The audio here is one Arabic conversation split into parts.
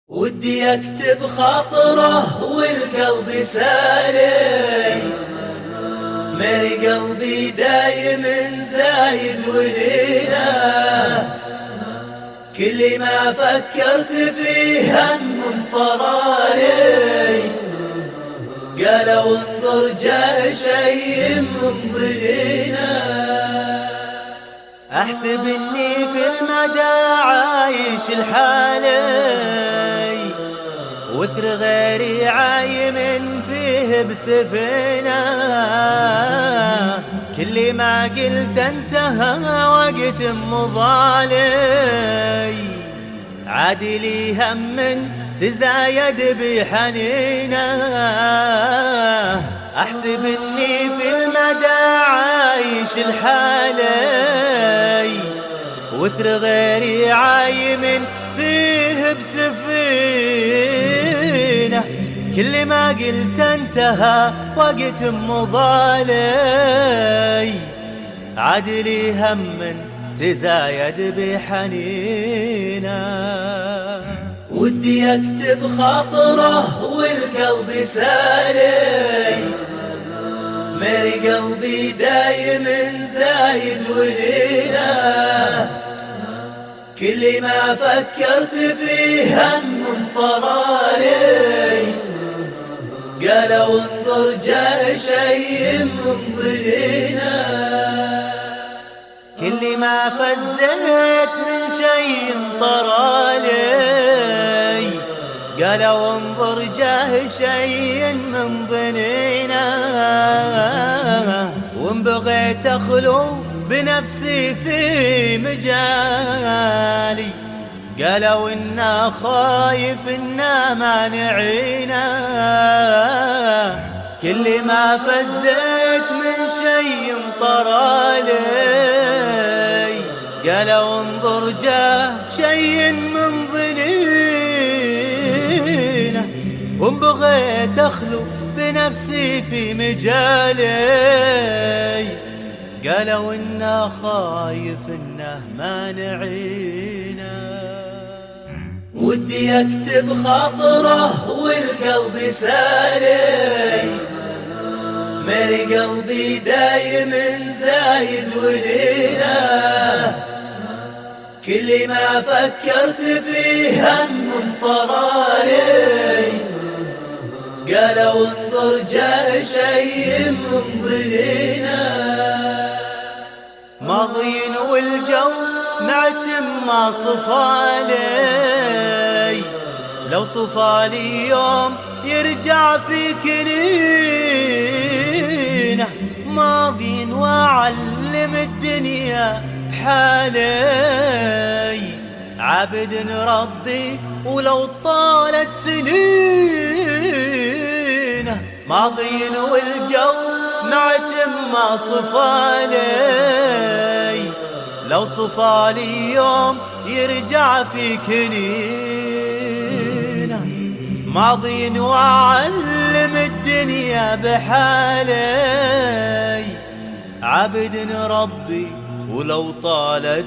ودي اكتب خاطره والقلب سالي، مالي قلبي دايم زايد وليله، كل ما فكرت فيه هم طرالي، قالوا انظر جاء شيء من ضنينا. احسب اني في المدى عايش الحالي، وتر غيري عايم فيه بسفينة، كل ما قلت انتهى وقت مضالي، عادلي هم تزايد بحنينه. احسب اني في المدى عايش الحالي، وتر غيري عايم فيه بسفينة، كل ما قلت انتهى وقت مضالي، عدلي هم تزايد بحنينه. ودي اكتب خاطره والقلب سالي، مالي قلبي دايم زايد وليله، كل ما فكرت فيه هم طرالي، قالوا انظر جاء شيء من ضنينا. كل ما فزت من شيء طرالي، قالوا انظر جاه شيء من ضنينا، وان بغيت اخلو بنفسي في مجالي، قالوا إنا خايف إنا مانعينا، كل ما فزيت من شيء طرالي، قالوا انظر جاه شيء من ضنينه، وان بغيت أخلو بنفسي في مجالي، قالوا إنا خايف إنه مانعينا. ودي اكتب خاطره والقلب سالي، مالي قلبي دايم زايد وليله، كل ما فكرت فيه هم طرالي، قالوا انظر جاء شيء من ضنينا. ماضين والجو معتم ما صفالي، لو صفالي يوم يرجع في كنينه، ماضين وأعلم الدنيا حالي، عبد ربي ولو طالت سنينه، ماضين والجو معتم ما صفالي، لو صفالي يوم يرجع في كنينه، ماضين وأعلم الدنيا بحالي، عبد ربي ولو طالت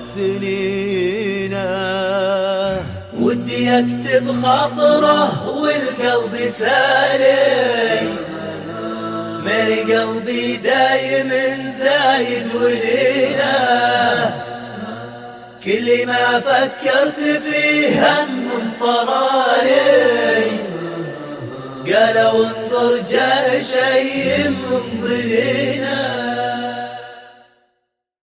سنينه. ودي اكتب خاطره والقلب سالي، مالي قلبي دايم زايد وليله، كل ما فكرت فيه هم طرالي، قالوا انظر جاء شيء من ضنينا.